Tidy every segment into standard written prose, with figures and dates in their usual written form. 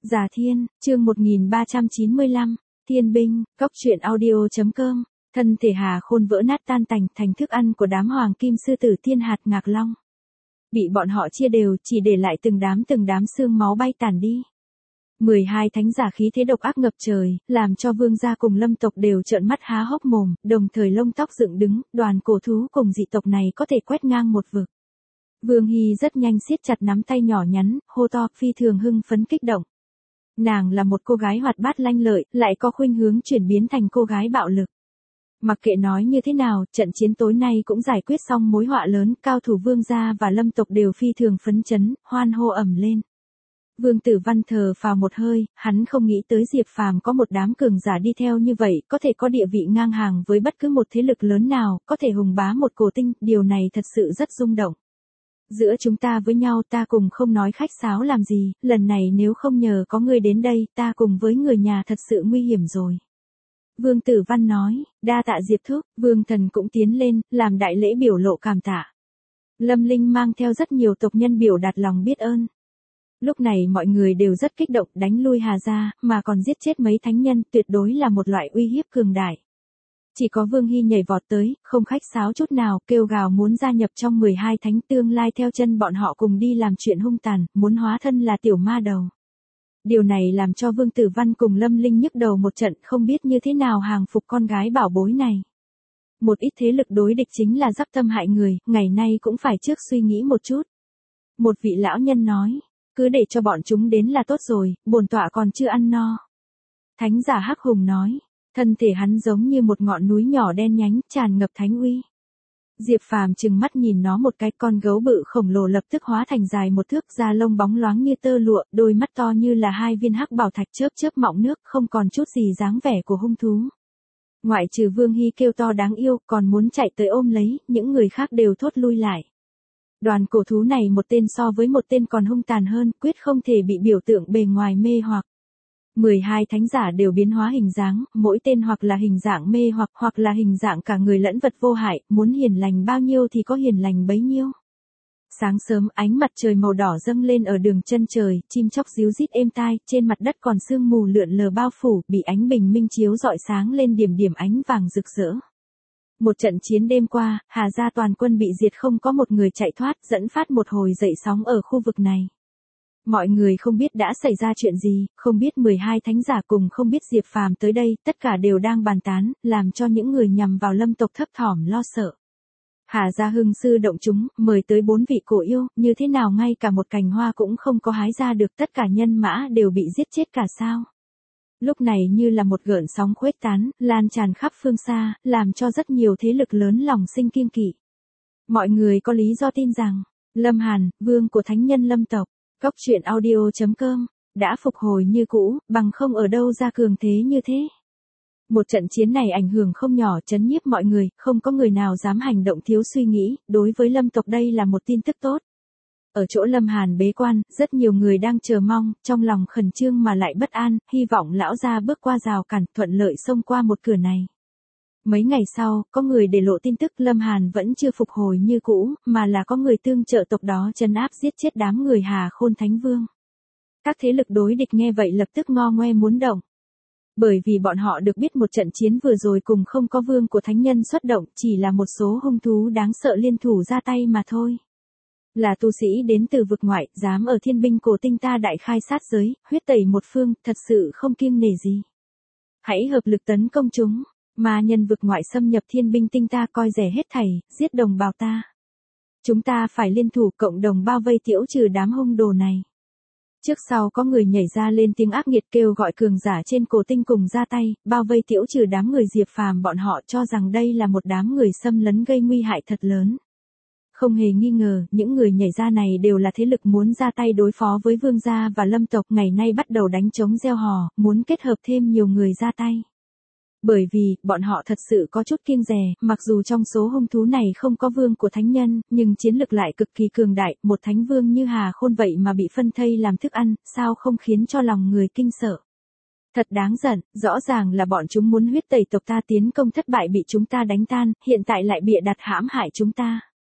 Già Thiên, chương 1395, Thiên binh, cóc truyện audio.com, thân thể Hà Khôn vỡ nát tan tành thành thức ăn của đám hoàng kim sư tử Thiên Hạt Ngạc Long. Bị bọn họ chia đều, chỉ để lại từng đám xương máu bay tản đi. 12 thánh giả khí thế độc ác ngập trời, làm cho vương gia cùng lâm tộc đều trợn mắt há hốc mồm, đồng thời lông tóc dựng đứng, đoàn cổ thú cùng dị tộc này có thể quét ngang một vực. Vương Hy rất nhanh siết chặt nắm tay nhỏ nhắn, hô to, phi thường hưng phấn kích động. Nàng là một cô gái hoạt bát lanh lợi, lại có khuynh hướng chuyển biến thành cô gái bạo lực. Mặc kệ nói như thế nào, trận chiến tối nay cũng giải quyết xong mối họa lớn, cao thủ vương gia và lâm tộc đều phi thường phấn chấn, hoan hô ầm lên. Vương Tử Văn thở phào một hơi, hắn không nghĩ tới Diệp Phàm có một đám cường giả đi theo như vậy, có thể có địa vị ngang hàng với bất cứ một thế lực lớn nào, có thể hùng bá một cổ tinh, điều này thật sự rất rung động. Giữa chúng ta với nhau ta cùng không nói khách sáo làm gì, lần này nếu không nhờ có người đến đây, ta cùng với người nhà thật sự nguy hiểm rồi. Vương Tử Văn nói, đa tạ Diệp thúc, Vương Thần cũng tiến lên, làm đại lễ biểu lộ cảm tạ. Lâm Linh mang theo rất nhiều tộc nhân biểu đạt lòng biết ơn. Lúc này mọi người đều rất kích động, đánh lui Hà gia, mà còn giết chết mấy thánh nhân, tuyệt đối là một loại uy hiếp cường đại. Chỉ có Vương Hy nhảy vọt tới, không khách sáo chút nào, kêu gào muốn gia nhập trong 12 thánh, tương lai theo chân bọn họ cùng đi làm chuyện hung tàn, muốn hóa thân là tiểu ma đầu. Điều này làm cho Vương Tử Văn cùng Lâm Linh nhức đầu một trận, không biết như thế nào hàng phục con gái bảo bối này. Một ít thế lực đối địch chính là dắp tâm hại người, ngày nay cũng phải trước suy nghĩ một chút. Một vị lão nhân nói, cứ để cho bọn chúng đến là tốt rồi, bổn tọa còn chưa ăn no. Thánh giả Hắc Hùng nói, thân thể hắn giống như một ngọn núi nhỏ đen nhánh, tràn ngập thánh uy. Diệp Phàm trừng mắt nhìn nó một cái, con gấu bự khổng lồ lập tức hóa thành dài một thước, da lông bóng loáng như tơ lụa, đôi mắt to như là hai viên hắc bảo thạch chớp chớp mọng nước, không còn chút gì dáng vẻ của hung thú. Ngoại trừ Vương Hy kêu to đáng yêu, còn muốn chạy tới ôm lấy, những người khác đều thốt lui lại. Đoàn cổ thú này một tên so với một tên còn hung tàn hơn, quyết không thể bị biểu tượng bề ngoài mê hoặc. 12 thánh giả đều biến hóa hình dáng, mỗi tên hoặc là hình dạng mê hoặc là hình dạng cả người lẫn vật vô hại, muốn hiền lành bao nhiêu thì có hiền lành bấy nhiêu. Sáng sớm ánh mặt trời màu đỏ dâng lên ở đường chân trời, chim chóc ríu rít êm tai, trên mặt đất còn sương mù lượn lờ bao phủ, bị ánh bình minh chiếu rọi sáng lên điểm điểm ánh vàng rực rỡ. Một trận chiến đêm qua, Hà gia toàn quân bị diệt, không có một người chạy thoát, dẫn phát một hồi dậy sóng ở khu vực này. Mọi người không biết đã xảy ra chuyện gì, không biết 12 thánh giả cùng không biết Diệp Phàm tới đây, tất cả đều đang bàn tán, làm cho những người nhằm vào lâm tộc thấp thỏm lo sợ. Hà gia hưng sư động chúng, mời tới 4 vị cổ yêu, như thế nào ngay cả một cành hoa cũng không có hái ra được, tất cả nhân mã đều bị giết chết cả sao. Lúc này như là một gợn sóng khuếch tán, lan tràn khắp phương xa, làm cho rất nhiều thế lực lớn lòng sinh kiêng kỵ. Mọi người có lý do tin rằng, Lâm Hàn, vương của thánh nhân lâm tộc, cóc truyện audio.com, đã phục hồi như cũ, bằng không ở đâu ra cường thế như thế. Một trận chiến này ảnh hưởng không nhỏ, chấn nhiếp mọi người, không có người nào dám hành động thiếu suy nghĩ, đối với lâm tộc đây là một tin tức tốt. Ở chỗ Lâm Hàn bế quan, rất nhiều người đang chờ mong, trong lòng khẩn trương mà lại bất an, hy vọng lão gia bước qua rào cản, thuận lợi xông qua một cửa này. Mấy ngày sau, có người để lộ tin tức Lâm Hàn vẫn chưa phục hồi như cũ, mà là có người tương trợ tộc đó trấn áp giết chết đám người Hà Khôn Thánh Vương. Các thế lực đối địch nghe vậy lập tức ngo ngoe muốn động. Bởi vì bọn họ được biết một trận chiến vừa rồi cùng không có vương của thánh nhân xuất động, chỉ là một số hung thú đáng sợ liên thủ ra tay mà thôi. Là tu sĩ đến từ vực ngoại, dám ở thiên binh cổ tinh ta đại khai sát giới, huyết tẩy một phương, thật sự không kiêng nể gì. Hãy hợp lực tấn công chúng, mà nhân vực ngoại xâm nhập thiên binh tinh ta coi rẻ hết thảy, giết đồng bào ta. Chúng ta phải liên thủ cộng đồng bao vây tiễu trừ đám hung đồ này. Trước sau có người nhảy ra lên tiếng ác nghiệt kêu gọi cường giả trên cổ tinh cùng ra tay, bao vây tiễu trừ đám người Diệp Phàm, bọn họ cho rằng đây là một đám người xâm lấn gây nguy hại thật lớn. Không hề nghi ngờ, những người nhảy ra này đều là thế lực muốn ra tay đối phó với vương gia và lâm tộc, ngày nay bắt đầu đánh trống gieo hò, muốn kết hợp thêm nhiều người ra tay. Bởi vì, bọn họ thật sự có chút kiêng dè, mặc dù trong số hung thú này không có vương của thánh nhân, nhưng chiến lực lại cực kỳ cường đại, một thánh vương như Hà Khôn vậy mà bị phân thây làm thức ăn, sao không khiến cho lòng người kinh sợ. Thật đáng giận, rõ ràng là bọn chúng muốn huyết tẩy tộc ta, tiến công thất bại bị chúng ta đánh tan, hiện tại lại bịa đặt hãm hại chúng ta.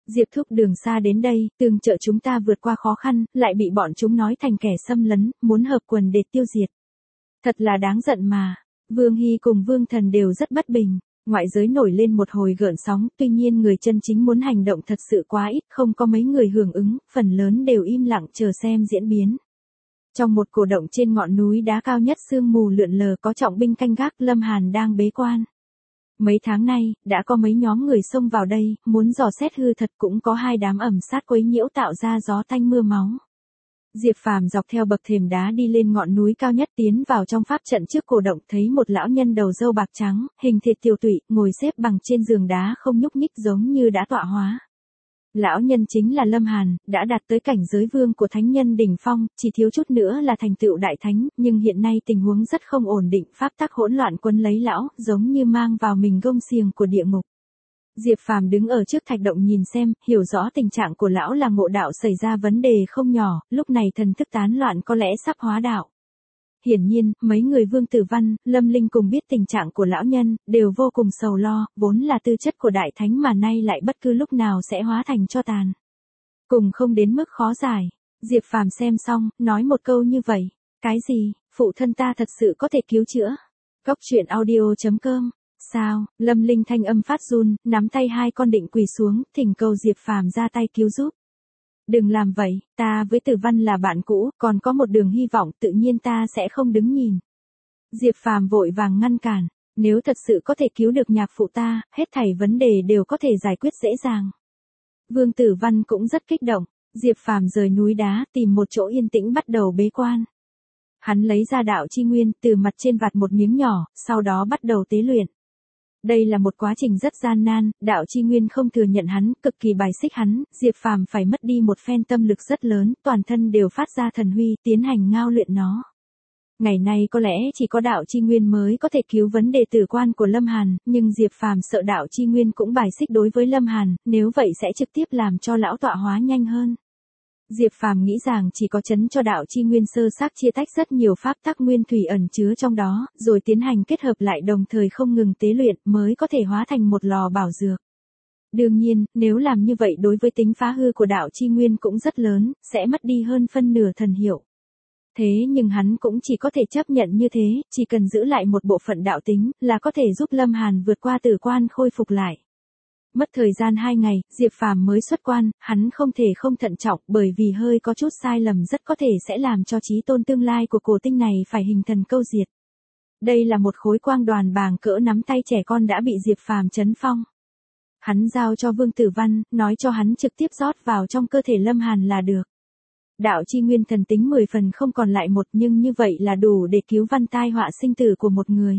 Diệp thúc đường xa đến đây, tương trợ chúng ta vượt qua khó khăn, lại bị bọn chúng nói thành kẻ xâm lấn, muốn hợp quần để tiêu diệt. Thật là đáng giận mà. Vương Hy cùng Vương Thần đều rất bất bình. Ngoại giới nổi lên một hồi gợn sóng, tuy nhiên người chân chính muốn hành động thật sự quá ít, không có mấy người hưởng ứng, phần lớn đều im lặng chờ xem diễn biến. Trong một cổ động trên ngọn núi đá cao nhất sương mù lượn lờ có trọng binh canh gác, Lâm Hàn đang bế quan. Mấy tháng nay, đã có mấy nhóm người xông vào đây, muốn dò xét hư thật, cũng có hai đám ẩm sát quấy nhiễu tạo ra gió tanh mưa máu. Diệp Phàm dọc theo bậc thềm đá đi lên ngọn núi cao nhất, tiến vào trong pháp trận trước cổ động, thấy một lão nhân đầu râu bạc trắng, hình thịt tiều tụy, ngồi xếp bằng trên giường đá không nhúc nhích giống như đã tọa hóa. Lão nhân chính là Lâm Hàn, đã đạt tới cảnh giới vương của thánh nhân đỉnh phong, chỉ thiếu chút nữa là thành tựu đại thánh, nhưng hiện nay tình huống rất không ổn định, pháp tắc hỗn loạn quấn lấy lão, giống như mang vào mình gông xiềng của địa ngục. Diệp Phàm đứng ở trước thạch động nhìn xem, hiểu rõ tình trạng của lão là ngộ đạo xảy ra vấn đề không nhỏ, lúc này thần thức tán loạn có lẽ sắp hóa đạo. Hiển nhiên, mấy người Vương Tử Văn, Lâm Linh cùng biết tình trạng của lão nhân, đều vô cùng sầu lo, vốn là tư chất của đại thánh mà nay lại bất cứ lúc nào sẽ hóa thành tro tàn. Cùng không đến mức khó giải. Diệp Phàm xem xong, nói một câu như vậy. Cái gì, phụ thân ta thật sự có thể cứu chữa? Cốc truyện audio.com. Sao? Lâm Linh thanh âm phát run, nắm tay hai con định quỳ xuống, thỉnh cầu Diệp Phàm ra tay cứu giúp. Đừng làm vậy, ta với Tử Văn là bạn cũ, còn có một đường hy vọng, tự nhiên ta sẽ không đứng nhìn. Diệp Phàm vội vàng ngăn cản, nếu thật sự có thể cứu được nhạc phụ ta, hết thảy vấn đề đều có thể giải quyết dễ dàng. Vương Tử Văn cũng rất kích động, Diệp Phàm rời núi đá, tìm một chỗ yên tĩnh bắt đầu bế quan. Hắn lấy ra đạo chi nguyên, từ mặt trên vạt một miếng nhỏ, sau đó bắt đầu tế luyện. Đây là một quá trình rất gian nan, đạo chi nguyên không thừa nhận hắn, cực kỳ bài xích hắn, Diệp Phàm phải mất đi một phen tâm lực rất lớn, toàn thân đều phát ra thần huy, tiến hành ngao luyện nó. Ngày nay có lẽ chỉ có đạo chi nguyên mới có thể cứu vấn đề tử quan của Lâm Hàn, nhưng Diệp Phàm sợ đạo chi nguyên cũng bài xích đối với Lâm Hàn, nếu vậy sẽ trực tiếp làm cho lão tọa hóa nhanh hơn. Diệp Phàm nghĩ rằng chỉ có chấn cho đạo chi nguyên sơ xác chia tách rất nhiều pháp tắc nguyên thủy ẩn chứa trong đó, rồi tiến hành kết hợp lại đồng thời không ngừng tế luyện mới có thể hóa thành một lò bảo dược. Đương nhiên, nếu làm như vậy đối với tính phá hư của đạo chi nguyên cũng rất lớn, sẽ mất đi hơn phân nửa thần hiệu. Thế nhưng hắn cũng chỉ có thể chấp nhận như thế, chỉ cần giữ lại một bộ phận đạo tính, là có thể giúp Lâm Hàn vượt qua tử quan khôi phục lại. Mất thời gian 2 ngày, Diệp Phàm mới xuất quan, hắn không thể không thận trọng bởi vì hơi có chút sai lầm rất có thể sẽ làm cho chí tôn tương lai của cổ tinh này phải hình thần câu diệt. Đây là một khối quang đoàn bàng cỡ nắm tay trẻ con đã bị Diệp Phàm chấn phong. Hắn giao cho Vương Tử Văn, nói cho hắn trực tiếp rót vào trong cơ thể Lâm Hàn là được. Đạo chi nguyên thần tính 10 phần không còn lại một, nhưng như vậy là đủ để cứu văn tai họa sinh tử của một người.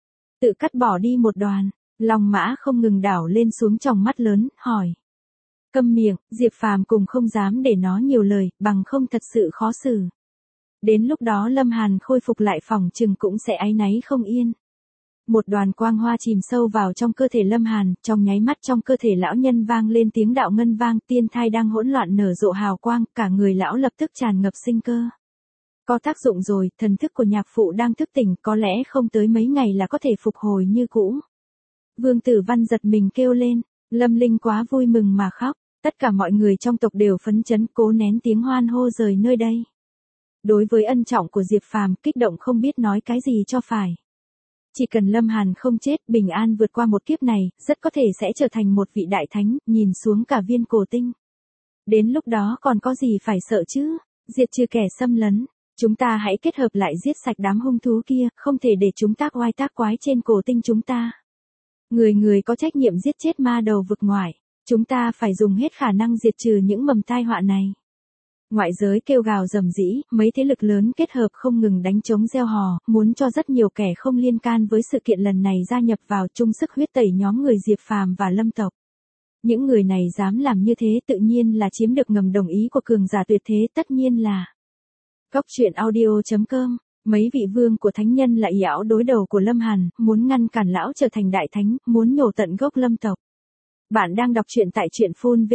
Tự cắt bỏ đi một đoàn. Long Mã không ngừng đảo lên xuống tròng mắt lớn, hỏi. Câm miệng, Diệp Phàm cùng không dám để nó nhiều lời, bằng không thật sự khó xử. Đến lúc đó Lâm Hàn khôi phục lại phòng chừng cũng sẽ áy náy không yên. Một đoàn quang hoa chìm sâu vào trong cơ thể Lâm Hàn, trong nháy mắt trong cơ thể lão nhân vang lên tiếng đạo ngân vang, tiên thai đang hỗn loạn nở rộ hào quang, cả người lão lập tức tràn ngập sinh cơ. Có tác dụng rồi, thần thức của nhạc phụ đang thức tỉnh, có lẽ không tới mấy ngày là có thể phục hồi như cũ. Vương Tử Văn giật mình kêu lên, Lâm Linh quá vui mừng mà khóc, tất cả mọi người trong tộc đều phấn chấn cố nén tiếng hoan hô rời nơi đây. Đối với ân trọng của Diệp Phàm, kích động không biết nói cái gì cho phải. Chỉ cần Lâm Hàn không chết, bình an vượt qua một kiếp này, rất có thể sẽ trở thành một vị đại thánh, nhìn xuống cả viên cổ tinh. Đến lúc đó còn có gì phải sợ chứ, diệt trừ kẻ xâm lấn, chúng ta hãy kết hợp lại giết sạch đám hung thú kia, không thể để chúng tác oai tác quái trên cổ tinh chúng ta. Người người có trách nhiệm giết chết ma đầu vực ngoại, chúng ta phải dùng hết khả năng diệt trừ những mầm tai họa này. Ngoại giới kêu gào rầm rĩ, mấy thế lực lớn kết hợp không ngừng đánh trống reo hò, muốn cho rất nhiều kẻ không liên can với sự kiện lần này gia nhập vào chung sức huyết tẩy nhóm người Diệp Phàm và Lâm tộc. Những người này dám làm như thế tự nhiên là chiếm được ngầm đồng ý của cường giả tuyệt thế, tất nhiên là. Cốc truyện audio.com. Mấy vị vương của thánh nhân là ảo đối đầu của Lâm Hàn, muốn ngăn cản lão trở thành đại thánh, muốn nhổ tận gốc Lâm tộc. Bạn đang đọc truyện tại truyện phun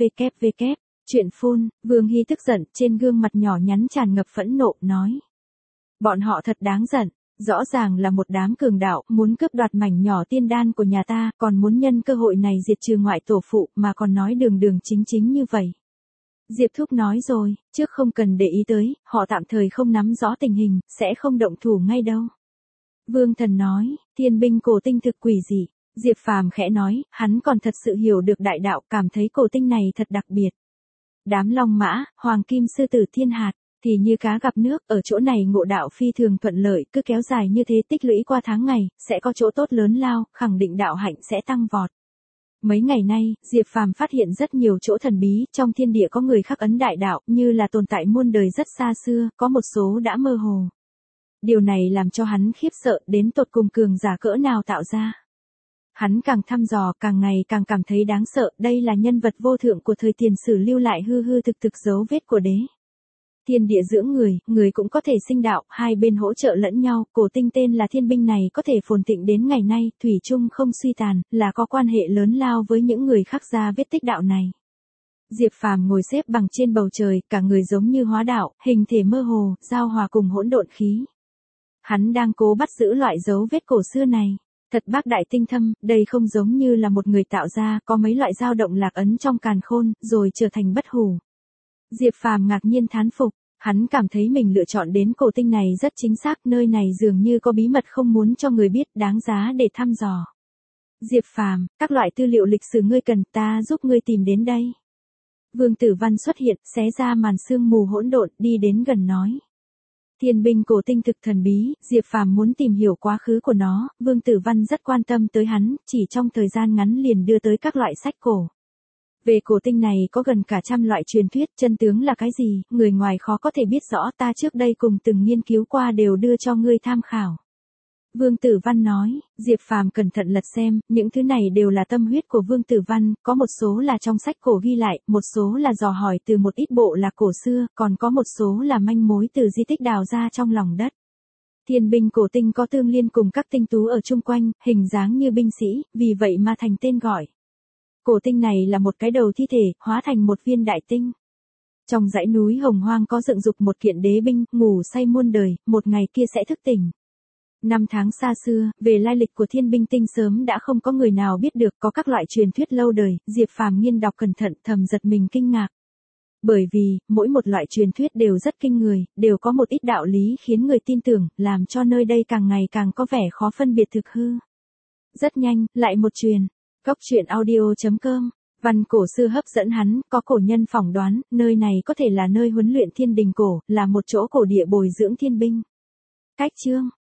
www. Truyện phun, Vương Hy tức giận, trên gương mặt nhỏ nhắn tràn ngập phẫn nộ, nói. Bọn họ thật đáng giận, Rõ ràng là một đám cường đạo, muốn cướp đoạt mảnh nhỏ tiên đan của nhà ta, còn muốn nhân cơ hội này diệt trừ ngoại tổ phụ, mà còn nói đường đường chính chính như vậy. Diệp Thúc nói rồi, trước không cần để ý tới, họ tạm thời không nắm rõ tình hình, sẽ không động thủ ngay đâu. Vương Thần nói, thiên binh cổ tinh thực quỷ dị. Diệp Phàm khẽ nói, hắn còn thật sự hiểu được đại đạo, cảm thấy cổ tinh này thật đặc biệt. Đám long mã, hoàng kim sư tử thiên hạt, thì như cá gặp nước, ở chỗ này ngộ đạo phi thường thuận lợi, cứ kéo dài như thế tích lũy qua tháng ngày, sẽ có chỗ tốt lớn lao, khẳng định đạo hạnh sẽ tăng vọt. Mấy ngày nay, Diệp Phàm phát hiện rất nhiều chỗ thần bí, trong thiên địa có người khắc ấn đại đạo, như là tồn tại muôn đời rất xa xưa, có một số đã mơ hồ. Điều này làm cho hắn khiếp sợ, đến tột cùng cường giả cỡ nào tạo ra. Hắn càng thăm dò, càng ngày càng cảm thấy đáng sợ, đây là nhân vật vô thượng của thời tiền sử lưu lại hư hư thực thực dấu vết của đế. Thiên địa dưỡng người, người cũng có thể sinh đạo, hai bên hỗ trợ lẫn nhau, cổ tinh tên là thiên binh này có thể phồn thịnh đến ngày nay, thủy chung không suy tàn, là có quan hệ lớn lao với những người khắc ra vết tích đạo này. Diệp Phàm ngồi xếp bằng trên bầu trời, cả người giống như hóa đạo, hình thể mơ hồ, giao hòa cùng hỗn độn khí. Hắn đang cố bắt giữ loại dấu vết cổ xưa này. Thật bác đại tinh thâm, đây không giống như là một người tạo ra, có mấy loại dao động lạc ấn trong càn khôn, rồi trở thành bất hủ. Diệp Phàm ngạc nhiên thán phục, hắn cảm thấy mình lựa chọn đến cổ tinh này rất chính xác, nơi này dường như có bí mật không muốn cho người biết, đáng giá để thăm dò. Diệp Phàm, các loại tư liệu lịch sử ngươi cần, ta giúp ngươi tìm đến đây. Vương Tử Văn xuất hiện, xé ra màn sương mù hỗn độn, đi đến gần nói. Thiên binh cổ tinh thực thần bí, Diệp Phàm muốn tìm hiểu quá khứ của nó, Vương Tử Văn rất quan tâm tới hắn, chỉ trong thời gian ngắn liền đưa tới các loại sách cổ. Về cổ tinh này có gần cả trăm loại truyền thuyết, chân tướng là cái gì, người ngoài khó có thể biết rõ, ta trước đây cùng từng nghiên cứu qua đều đưa cho ngươi tham khảo. Vương Tử Văn nói, Diệp Phàm cẩn thận lật xem, những thứ này đều là tâm huyết của Vương Tử Văn, có một số là trong sách cổ ghi lại, một số là dò hỏi từ một ít bộ lạc cổ xưa, còn có một số là manh mối từ di tích đào ra trong lòng đất. Thiên binh cổ tinh có tương liên cùng các tinh tú ở chung quanh, hình dáng như binh sĩ, vì vậy mà thành tên gọi. Cổ tinh này là một cái đầu thi thể, hóa thành một viên đại tinh. Trong dãy núi Hồng Hoang có dựng dục một kiện đế binh, ngủ say muôn đời, một ngày kia sẽ thức tỉnh. Năm tháng xa xưa, về lai lịch của thiên binh tinh sớm đã không có người nào biết được, có các loại truyền thuyết lâu đời, Diệp Phàm nghiên đọc cẩn thận, thầm giật mình kinh ngạc. Bởi vì, mỗi một loại truyền thuyết đều rất kinh người, đều có một ít đạo lý khiến người tin tưởng, làm cho nơi đây càng ngày càng có vẻ khó phân biệt thực hư. Rất nhanh, lại một truyền. Góc truyện audio.com, văn cổ xưa hấp dẫn hắn, có cổ nhân phỏng đoán, nơi này có thể là nơi huấn luyện thiên đình cổ, là một chỗ cổ địa bồi dưỡng thiên binh. Cách chương